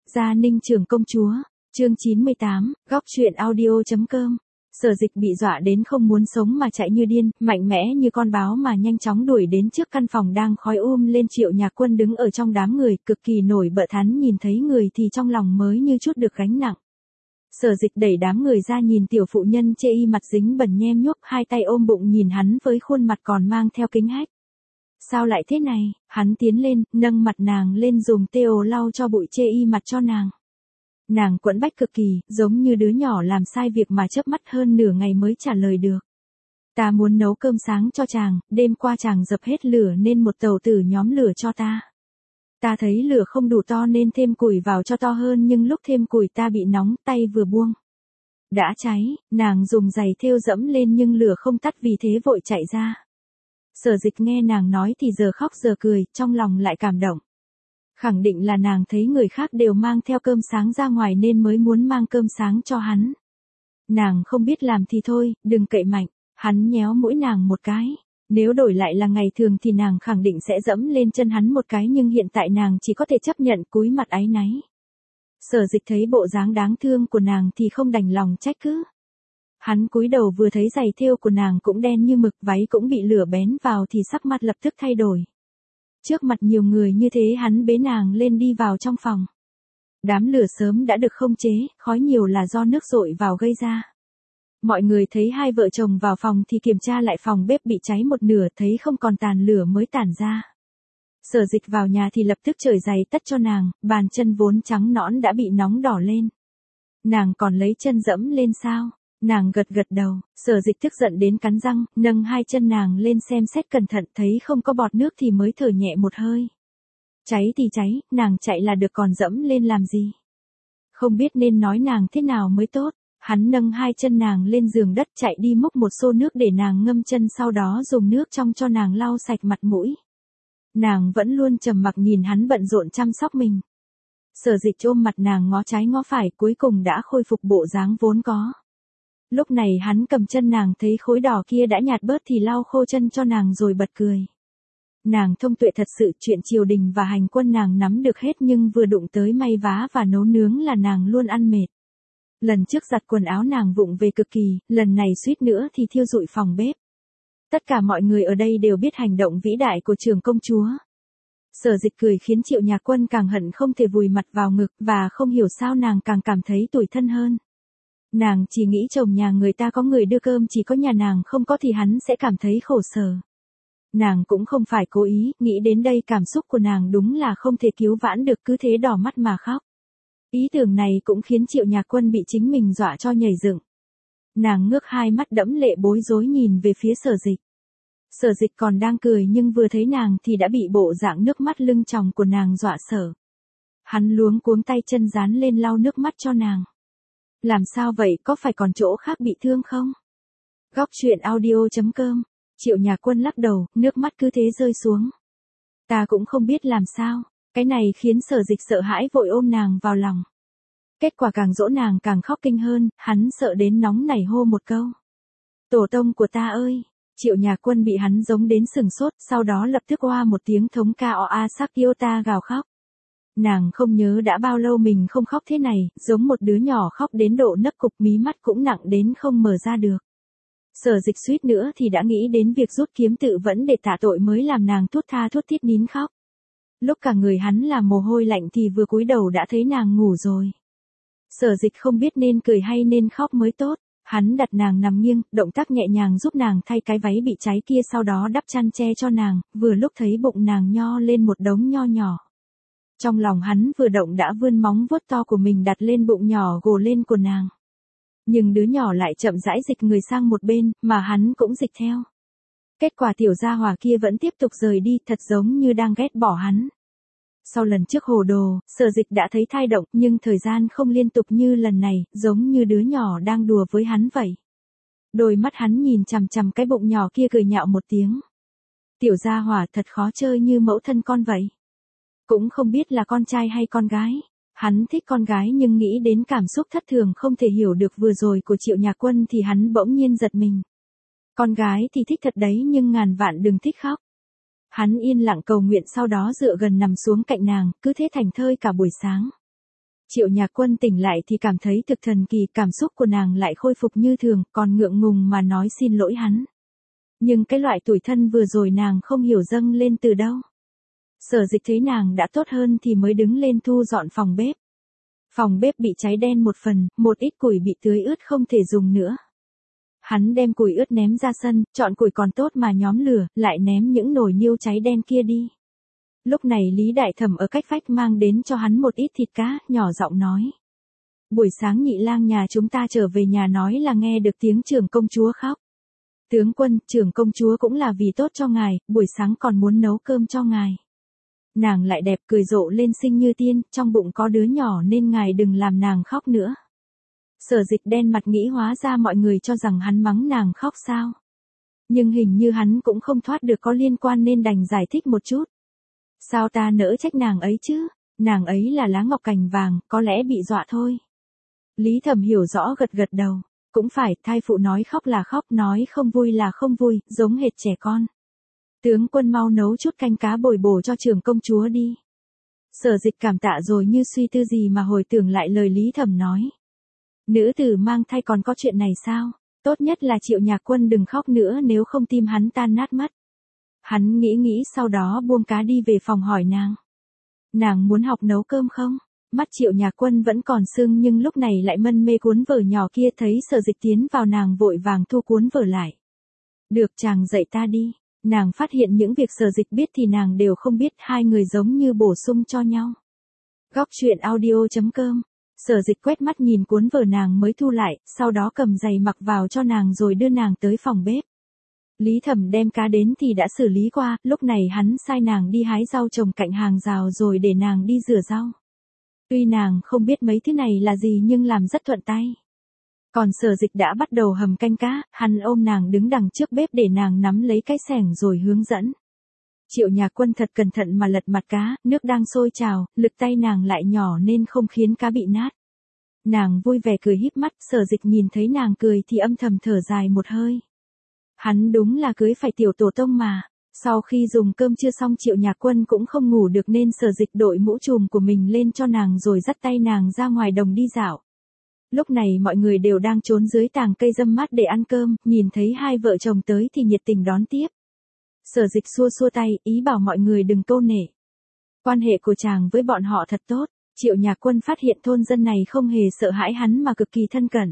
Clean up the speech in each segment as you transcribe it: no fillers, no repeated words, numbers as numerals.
Gia Ninh Trưởng Công Chúa, chương 98, góc truyện audio.com. Sở Dịch bị dọa đến không muốn sống mà chạy như điên, mạnh mẽ như con báo mà nhanh chóng đuổi đến trước căn phòng đang khói lên. Triệu Nhạc Quân đứng ở trong đám người, cực kỳ nổi bật, hắn nhìn thấy người thì trong lòng mới như chút được gánh nặng. Sở Dịch đẩy đám người ra, nhìn tiểu phụ nhân chê y mặt dính bẩn nhem nhuốc, hai tay ôm bụng nhìn hắn với khuôn mặt còn mang theo kính hách. Sao lại thế này? Hắn tiến lên, nâng mặt nàng lên dùng têu lau cho bụi chê y mặt cho nàng. Nàng quẫn bách cực kỳ, giống như đứa nhỏ làm sai việc mà chớp mắt hơn nửa ngày mới trả lời được. Ta muốn nấu cơm sáng cho chàng, đêm qua chàng dập hết lửa nên một tàu tử nhóm lửa cho ta. Ta thấy lửa không đủ to nên thêm củi vào cho to hơn, nhưng lúc thêm củi ta bị nóng, tay vừa buông đã cháy. Nàng dùng giày thêu dẫm lên nhưng lửa không tắt, vì thế vội chạy ra. Sở Dịch nghe nàng nói thì giờ khóc giờ cười, trong lòng lại cảm động. Khẳng định là nàng thấy người khác đều mang theo cơm sáng ra ngoài nên mới muốn mang cơm sáng cho hắn. Nàng không biết làm thì thôi, đừng cậy mạnh. Hắn nhéo mũi nàng một cái. Nếu đổi lại là ngày thường thì nàng khẳng định sẽ dẫm lên chân hắn một cái, nhưng hiện tại nàng chỉ có thể chấp nhận, cúi mặt áy náy. Sở Dịch thấy bộ dáng đáng thương của nàng thì không đành lòng trách cứ. Hắn cúi đầu vừa thấy giày thêu của nàng cũng đen như mực, váy cũng bị lửa bén vào thì sắc mặt lập tức thay đổi. Trước mặt nhiều người như thế hắn bế nàng lên đi vào trong phòng. Đám lửa sớm đã được khống chế, khói nhiều là do nước dội vào gây ra. Mọi người thấy hai vợ chồng vào phòng thì kiểm tra lại phòng bếp bị cháy một nửa, thấy không còn tàn lửa mới tản ra. Sở Dịch vào nhà thì lập tức cởi giày tất cho nàng, bàn chân vốn trắng nõn đã bị nóng đỏ lên. Nàng còn lấy chân dẫm lên sao? Nàng gật gật đầu. Sở Dịch tức giận đến cắn răng, nâng hai chân nàng lên xem xét cẩn thận, thấy không có bọt nước thì mới thở nhẹ một hơi. Cháy thì cháy, nàng chạy là được, còn dẫm lên làm gì? Không biết nên nói nàng thế nào mới tốt. Hắn nâng hai chân nàng lên giường đất, chạy đi múc một xô nước để nàng ngâm chân, sau đó dùng nước trong cho nàng lau sạch mặt mũi. Nàng vẫn luôn trầm mặc nhìn hắn bận rộn chăm sóc mình. Sở Dịch ôm mặt nàng ngó trái ngó phải, cuối cùng đã khôi phục bộ dáng vốn có. Lúc này hắn cầm chân nàng, thấy khối đỏ kia đã nhạt bớt thì lau khô chân cho nàng rồi bật cười. Nàng thông tuệ thật sự, chuyện triều đình và hành quân nàng nắm được hết, nhưng vừa đụng tới may vá và nấu nướng là nàng luôn ăn mệt. Lần trước giặt quần áo nàng vụng về cực kỳ, lần này suýt nữa thì thiêu rụi phòng bếp. Tất cả mọi người ở đây đều biết hành động vĩ đại của trưởng công chúa. Sở Dịch cười khiến Triệu Nhạc Quân càng hận không thể vùi mặt vào ngực, và không hiểu sao nàng càng cảm thấy tủi thân hơn. Nàng chỉ nghĩ chồng nhà người ta có người đưa cơm, chỉ có nhà nàng không có thì hắn sẽ cảm thấy khổ sở. Nàng cũng không phải cố ý, nghĩ đến đây cảm xúc của nàng đúng là không thể cứu vãn được, cứ thế đỏ mắt mà khóc. Ý tưởng này cũng khiến Triệu Nhạc Quân bị chính mình dọa cho nhảy dựng. Nàng ngước hai mắt đẫm lệ bối rối nhìn về phía Sở Dịch. Sở Dịch còn đang cười nhưng vừa thấy nàng thì đã bị bộ dạng nước mắt lưng tròng của nàng dọa sợ. Hắn luống cuống tay chân dán lên lau nước mắt cho nàng. Làm sao vậy, có phải còn chỗ khác bị thương không? Góc truyện audio.com. Triệu Nhạc Quân lắc đầu, nước mắt cứ thế rơi xuống. Ta cũng không biết làm sao. Cái này khiến Sở Dịch sợ hãi, vội ôm nàng vào lòng. Kết quả càng dỗ nàng càng khóc kinh hơn, hắn sợ đến nóng nảy hô một câu. Tổ tông của ta ơi! Triệu Nhạc Quân bị hắn giống đến sừng sốt, sau đó lập tức oa một tiếng thống ca o a sắc yêu ta gào khóc. Nàng không nhớ đã bao lâu mình không khóc thế này, giống một đứa nhỏ khóc đến độ nấc cục, mí mắt cũng nặng đến không mở ra được. Sở Dịch suýt nữa thì đã nghĩ đến việc rút kiếm tự vẫn để tạ tội mới làm nàng thút tha thút thít nín khóc. Lúc cả người hắn là mồ hôi lạnh thì vừa cúi đầu đã thấy nàng ngủ rồi. Sở Dịch không biết nên cười hay nên khóc mới tốt. Hắn đặt nàng nằm nghiêng, động tác nhẹ nhàng giúp nàng thay cái váy bị cháy kia, sau đó đắp chăn che cho nàng, vừa lúc thấy bụng nàng nho lên một đống nho nhỏ. Trong lòng hắn vừa động đã vươn móng vuốt to của mình đặt lên bụng nhỏ gồ lên của nàng. Nhưng đứa nhỏ lại chậm rãi dịch người sang một bên, mà hắn cũng dịch theo. Kết quả tiểu gia hỏa kia vẫn tiếp tục rời đi, thật giống như đang ghét bỏ hắn. Sau lần trước hồ đồ, Sở Dịch đã thấy thai động, nhưng thời gian không liên tục như lần này, giống như đứa nhỏ đang đùa với hắn vậy. Đôi mắt hắn nhìn chằm chằm cái bụng nhỏ kia, cười nhạo một tiếng. Tiểu gia hỏa thật khó chơi như mẫu thân con vậy. Cũng không biết là con trai hay con gái. Hắn thích con gái nhưng nghĩ đến cảm xúc thất thường không thể hiểu được vừa rồi của Triệu Nhạc Quân thì hắn bỗng nhiên giật mình. Con gái thì thích thật đấy, nhưng ngàn vạn đừng thích khóc. Hắn yên lặng cầu nguyện, sau đó dựa gần nằm xuống cạnh nàng, cứ thế thành thơi cả buổi sáng. Triệu Nhạc Quân tỉnh lại thì cảm thấy thực thần kỳ, cảm xúc của nàng lại khôi phục như thường, còn ngượng ngùng mà nói xin lỗi hắn. Nhưng cái loại tủi thân vừa rồi nàng không hiểu dâng lên từ đâu. Sở Dịch thấy nàng đã tốt hơn thì mới đứng lên thu dọn phòng bếp. Phòng bếp bị cháy đen một phần, một ít củi bị tưới ướt không thể dùng nữa. Hắn đem củi ướt ném ra sân, chọn củi còn tốt mà nhóm lửa, lại ném những nồi niêu cháy đen kia đi. Lúc này Lý Đại Thẩm ở cách vách mang đến cho hắn một ít thịt cá, nhỏ giọng nói. Buổi sáng Nhị lang nhà chúng ta trở về nhà nói là nghe được tiếng trưởng công chúa khóc. Tướng quân, trưởng công chúa cũng là vì tốt cho ngài, buổi sáng còn muốn nấu cơm cho ngài. Nàng lại đẹp cười rộ lên xinh như tiên, trong bụng có đứa nhỏ nên ngài đừng làm nàng khóc nữa. Sở Dịch đen mặt nghĩ hóa ra mọi người cho rằng hắn mắng nàng khóc sao. Nhưng hình như hắn cũng không thoát được có liên quan nên đành giải thích một chút. Sao ta nỡ trách nàng ấy chứ, nàng ấy là lá ngọc cành vàng, có lẽ bị dọa thôi. Lý Thẩm hiểu rõ gật gật đầu, cũng phải, thai phụ nói khóc là khóc, nói không vui là không vui, giống hệt trẻ con. Tướng quân mau nấu chút canh cá bồi bổ cho trưởng công chúa đi. Sở Dịch cảm tạ rồi như suy tư gì mà hồi tưởng lại lời Lý Thẩm nói. Nữ tử mang thai còn có chuyện này sao? Tốt nhất là Triệu Nhạc Quân đừng khóc nữa nếu không tim hắn tan nát mất. Hắn nghĩ sau đó buông cá đi về phòng hỏi nàng. Nàng muốn học nấu cơm không? Mắt Triệu Nhạc Quân vẫn còn sưng nhưng lúc này lại mân mê cuốn vở nhỏ kia, thấy Sở Dịch tiến vào nàng vội vàng thu cuốn vở lại. Được, chàng dạy ta đi. Nàng phát hiện những việc Sở Dịch biết thì nàng đều không biết, hai người giống như bổ sung cho nhau. Góc truyện audio.com. Sở Dịch quét mắt nhìn cuốn vở nàng mới thu lại, sau đó cầm giày mặc vào cho nàng rồi đưa nàng tới phòng bếp. Lý Thẩm đem cá đến thì đã xử lý qua, lúc này hắn sai nàng đi hái rau trồng cạnh hàng rào rồi để nàng đi rửa rau. Tuy nàng không biết mấy thứ này là gì nhưng làm rất thuận tay. Còn Sở Dịch đã bắt đầu hầm canh cá, hắn ôm nàng đứng đằng trước bếp để nàng nắm lấy cái xẻng rồi hướng dẫn. Triệu Nhạc Quân thật cẩn thận mà lật mặt cá, nước đang sôi trào, lực tay nàng lại nhỏ nên không khiến cá bị nát. Nàng vui vẻ cười híp mắt, Sở Dịch nhìn thấy nàng cười thì âm thầm thở dài một hơi. Hắn đúng là cưới phải tiểu tổ tông mà. Sau khi dùng cơm trưa xong Triệu Nhạc Quân cũng không ngủ được nên Sở Dịch đội mũ trùm của mình lên cho nàng rồi dắt tay nàng ra ngoài đồng đi dạo. Lúc này mọi người đều đang trốn dưới tàng cây râm mát để ăn cơm, nhìn thấy hai vợ chồng tới thì nhiệt tình đón tiếp. Sở Dịch xua xua tay, ý bảo mọi người đừng câu nể. Quan hệ của chàng với bọn họ thật tốt. Triệu Nhạc Quân phát hiện thôn dân này không hề sợ hãi hắn mà cực kỳ thân cận.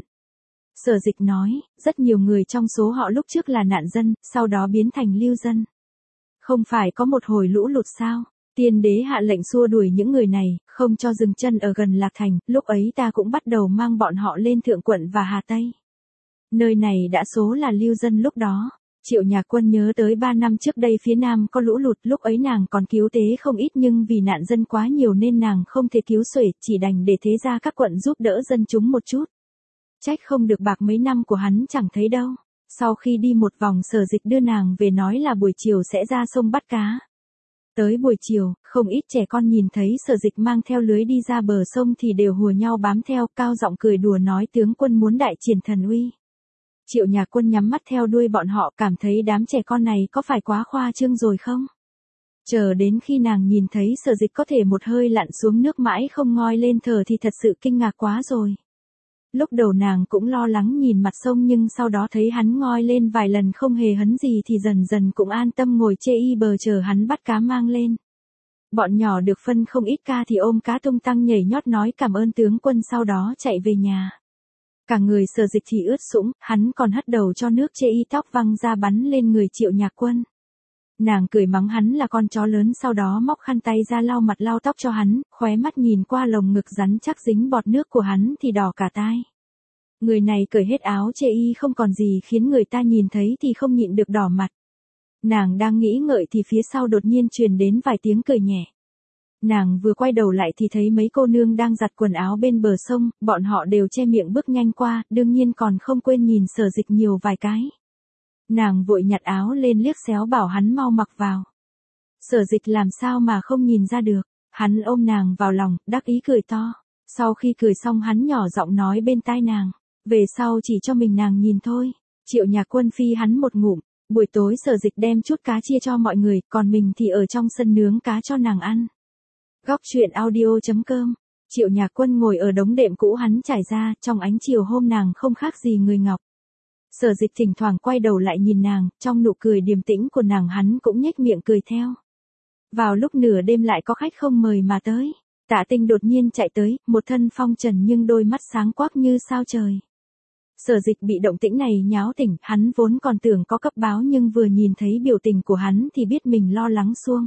Sở Dịch nói, rất nhiều người trong số họ lúc trước là nạn dân, sau đó biến thành lưu dân. Không phải có một hồi lũ lụt sao? Tiên đế hạ lệnh xua đuổi những người này, không cho dừng chân ở gần Lạc Thành, lúc ấy ta cũng bắt đầu mang bọn họ lên Thượng Quận và Hà Tây. Nơi này đã số là lưu dân lúc đó. Triệu Nhạc Quân nhớ tới 3 năm trước đây phía Nam có lũ lụt, lúc ấy nàng còn cứu tế không ít nhưng vì nạn dân quá nhiều nên nàng không thể cứu xuể, chỉ đành để thế ra các quận giúp đỡ dân chúng một chút. Trách không được bạc mấy năm của hắn chẳng thấy đâu. Sau khi đi một vòng Sở Dịch đưa nàng về nói là buổi chiều sẽ ra sông bắt cá. Tới buổi chiều, không ít trẻ con nhìn thấy Sở Dịch mang theo lưới đi ra bờ sông thì đều hùa nhau bám theo, cao giọng cười đùa nói tướng quân muốn đại triển thần uy. Triệu Nhạc Quân nhắm mắt theo đuôi bọn họ, cảm thấy đám trẻ con này có phải quá khoa trương rồi không? Chờ đến khi nàng nhìn thấy Sở Dịch có thể một hơi lặn xuống nước mãi không ngoi lên thở thì thật sự kinh ngạc quá rồi. Lúc đầu nàng cũng lo lắng nhìn mặt sông nhưng sau đó thấy hắn ngoi lên vài lần không hề hấn gì thì dần dần cũng an tâm ngồi chê y bờ chờ hắn bắt cá mang lên. Bọn nhỏ được phân không ít ca thì ôm cá tung tăng nhảy nhót nói cảm ơn tướng quân sau đó chạy về nhà. Cả người Sở Dịch thì ướt sũng, hắn còn hất đầu cho nước chê y tóc văng ra bắn lên người Triệu Nhạc Quân. Nàng cười mắng hắn là con chó lớn sau đó móc khăn tay ra lau mặt lau tóc cho hắn, khóe mắt nhìn qua lồng ngực rắn chắc dính bọt nước của hắn thì đỏ cả tai. Người này cởi hết áo chê y không còn gì khiến người ta nhìn thấy thì không nhịn được đỏ mặt. Nàng đang nghĩ ngợi thì phía sau đột nhiên truyền đến vài tiếng cười nhẹ. Nàng vừa quay đầu lại thì thấy mấy cô nương đang giặt quần áo bên bờ sông, bọn họ đều che miệng bước nhanh qua, đương nhiên còn không quên nhìn Sở Dịch nhiều vài cái. Nàng vội nhặt áo lên liếc xéo bảo hắn mau mặc vào. Sở Dịch làm sao mà không nhìn ra được, hắn ôm nàng vào lòng, đắc ý cười to. Sau khi cười xong hắn nhỏ giọng nói bên tai nàng, về sau chỉ cho mình nàng nhìn thôi. Triệu Nhạc Quân phi hắn một ngụm, buổi tối Sở Dịch đem chút cá chia cho mọi người, còn mình thì ở trong sân nướng cá cho nàng ăn. Góc truyện audio.com Triệu Nhạc Quân ngồi ở đống đệm cũ hắn trải ra, trong ánh chiều hôm nàng không khác gì người ngọc. Sở Dịch thỉnh thoảng quay đầu lại nhìn nàng, trong nụ cười điềm tĩnh của nàng hắn cũng nhếch miệng cười theo. Vào lúc nửa đêm lại có khách không mời mà tới. Tạ Tinh đột nhiên chạy tới, một thân phong trần nhưng đôi mắt sáng quắc như sao trời. Sở Dịch bị động tĩnh này nháo tỉnh, hắn vốn còn tưởng có cấp báo nhưng vừa nhìn thấy biểu tình của hắn thì biết mình lo lắng suông.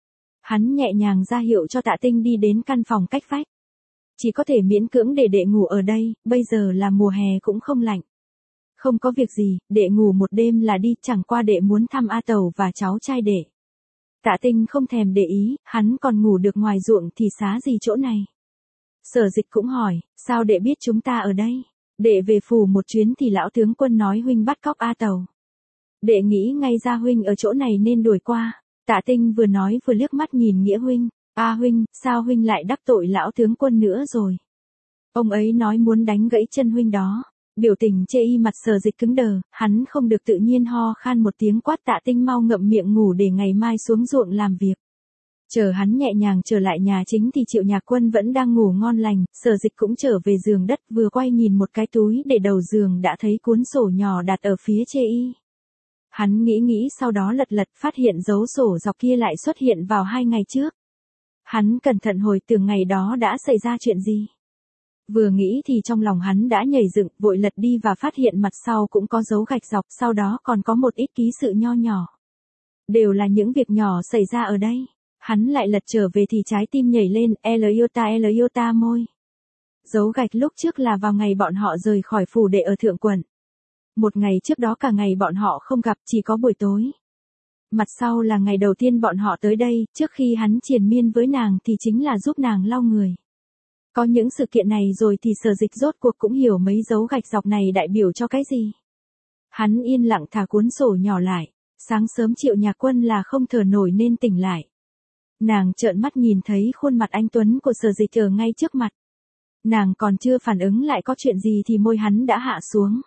Hắn nhẹ nhàng ra hiệu cho Tạ Tinh đi đến căn phòng cách vách. Chỉ có thể miễn cưỡng để đệ ngủ ở đây, bây giờ là mùa hè cũng không lạnh. Không có việc gì, đệ ngủ một đêm là đi, chẳng qua đệ muốn thăm A Tẩu và cháu trai đệ. Tạ Tinh không thèm để ý, hắn còn ngủ được ngoài ruộng thì xá gì chỗ này. Sở Dịch cũng hỏi, sao đệ biết chúng ta ở đây? Đệ về phủ một chuyến thì lão tướng quân nói huynh bắt cóc A Tẩu. Đệ nghĩ ngay ra huynh ở chỗ này nên đuổi qua. Tạ Tinh vừa nói vừa liếc mắt nhìn Nghĩa huynh. A huynh, sao huynh lại đắc tội lão tướng quân nữa rồi? Ông ấy nói muốn đánh gãy chân huynh đó. Biểu tình chê y mặt Sở Dịch cứng đờ, hắn không được tự nhiên ho khan một tiếng quát Tạ Tinh mau ngậm miệng ngủ để ngày mai xuống ruộng làm việc. Chờ hắn nhẹ nhàng trở lại nhà chính thì Triệu Nhạc Quân vẫn đang ngủ ngon lành, Sở Dịch cũng trở về giường đất vừa quay nhìn một cái túi để đầu giường đã thấy cuốn sổ nhỏ đặt ở phía chê y. Hắn nghĩ sau đó lật lật phát hiện dấu sổ dọc kia lại xuất hiện vào 2 ngày trước. Hắn cẩn thận hồi tưởng ngày đó đã xảy ra chuyện gì. Vừa nghĩ thì trong lòng hắn đã nhảy dựng, vội lật đi và phát hiện mặt sau cũng có dấu gạch dọc, sau đó còn có một ít ký sự nho nhỏ. Đều là những việc nhỏ xảy ra ở đây. Hắn lại lật trở về thì trái tim nhảy lên, L iota môi. Dấu gạch lúc trước là vào ngày bọn họ rời khỏi phủ đệ ở Thượng Quận. Một ngày trước đó cả ngày bọn họ không gặp, chỉ có buổi tối. Mặt sau là ngày đầu tiên bọn họ tới đây, trước khi hắn triền miên với nàng thì chính là giúp nàng lau người. Có những sự kiện này rồi thì Sở Dịch rốt cuộc cũng hiểu mấy dấu gạch dọc này đại biểu cho cái gì. Hắn yên lặng thả cuốn sổ nhỏ lại, sáng sớm Triệu Nhạc Quân là không thở nổi nên tỉnh lại. Nàng trợn mắt nhìn thấy khuôn mặt anh tuấn của Sở Dịch ở ngay trước mặt. Nàng còn chưa phản ứng lại có chuyện gì thì môi hắn đã hạ xuống.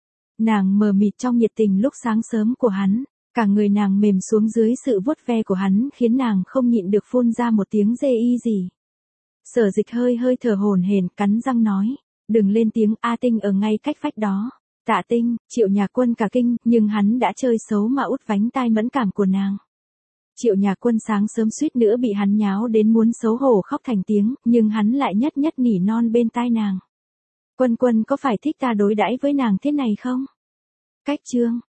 Nàng mờ mịt trong nhiệt tình lúc sáng sớm của hắn, cả người nàng mềm xuống dưới sự vuốt ve của hắn khiến nàng không nhịn được phun ra một tiếng rê y gì. Sở Dịch hơi thở hổn hển, cắn răng nói, đừng lên tiếng, A Tinh ở ngay cách vách đó. Tạ Tinh, Triệu Nhạc Quân cả kinh, nhưng hắn đã chơi xấu mà út vánh tai mẫn cảm của nàng. Triệu Nhạc Quân sáng sớm suýt nữa bị hắn nháo đến muốn xấu hổ khóc thành tiếng, nhưng hắn lại nhất nỉ non bên tai nàng. Quân có phải thích ta đối đãi với nàng thế này không? Cách chương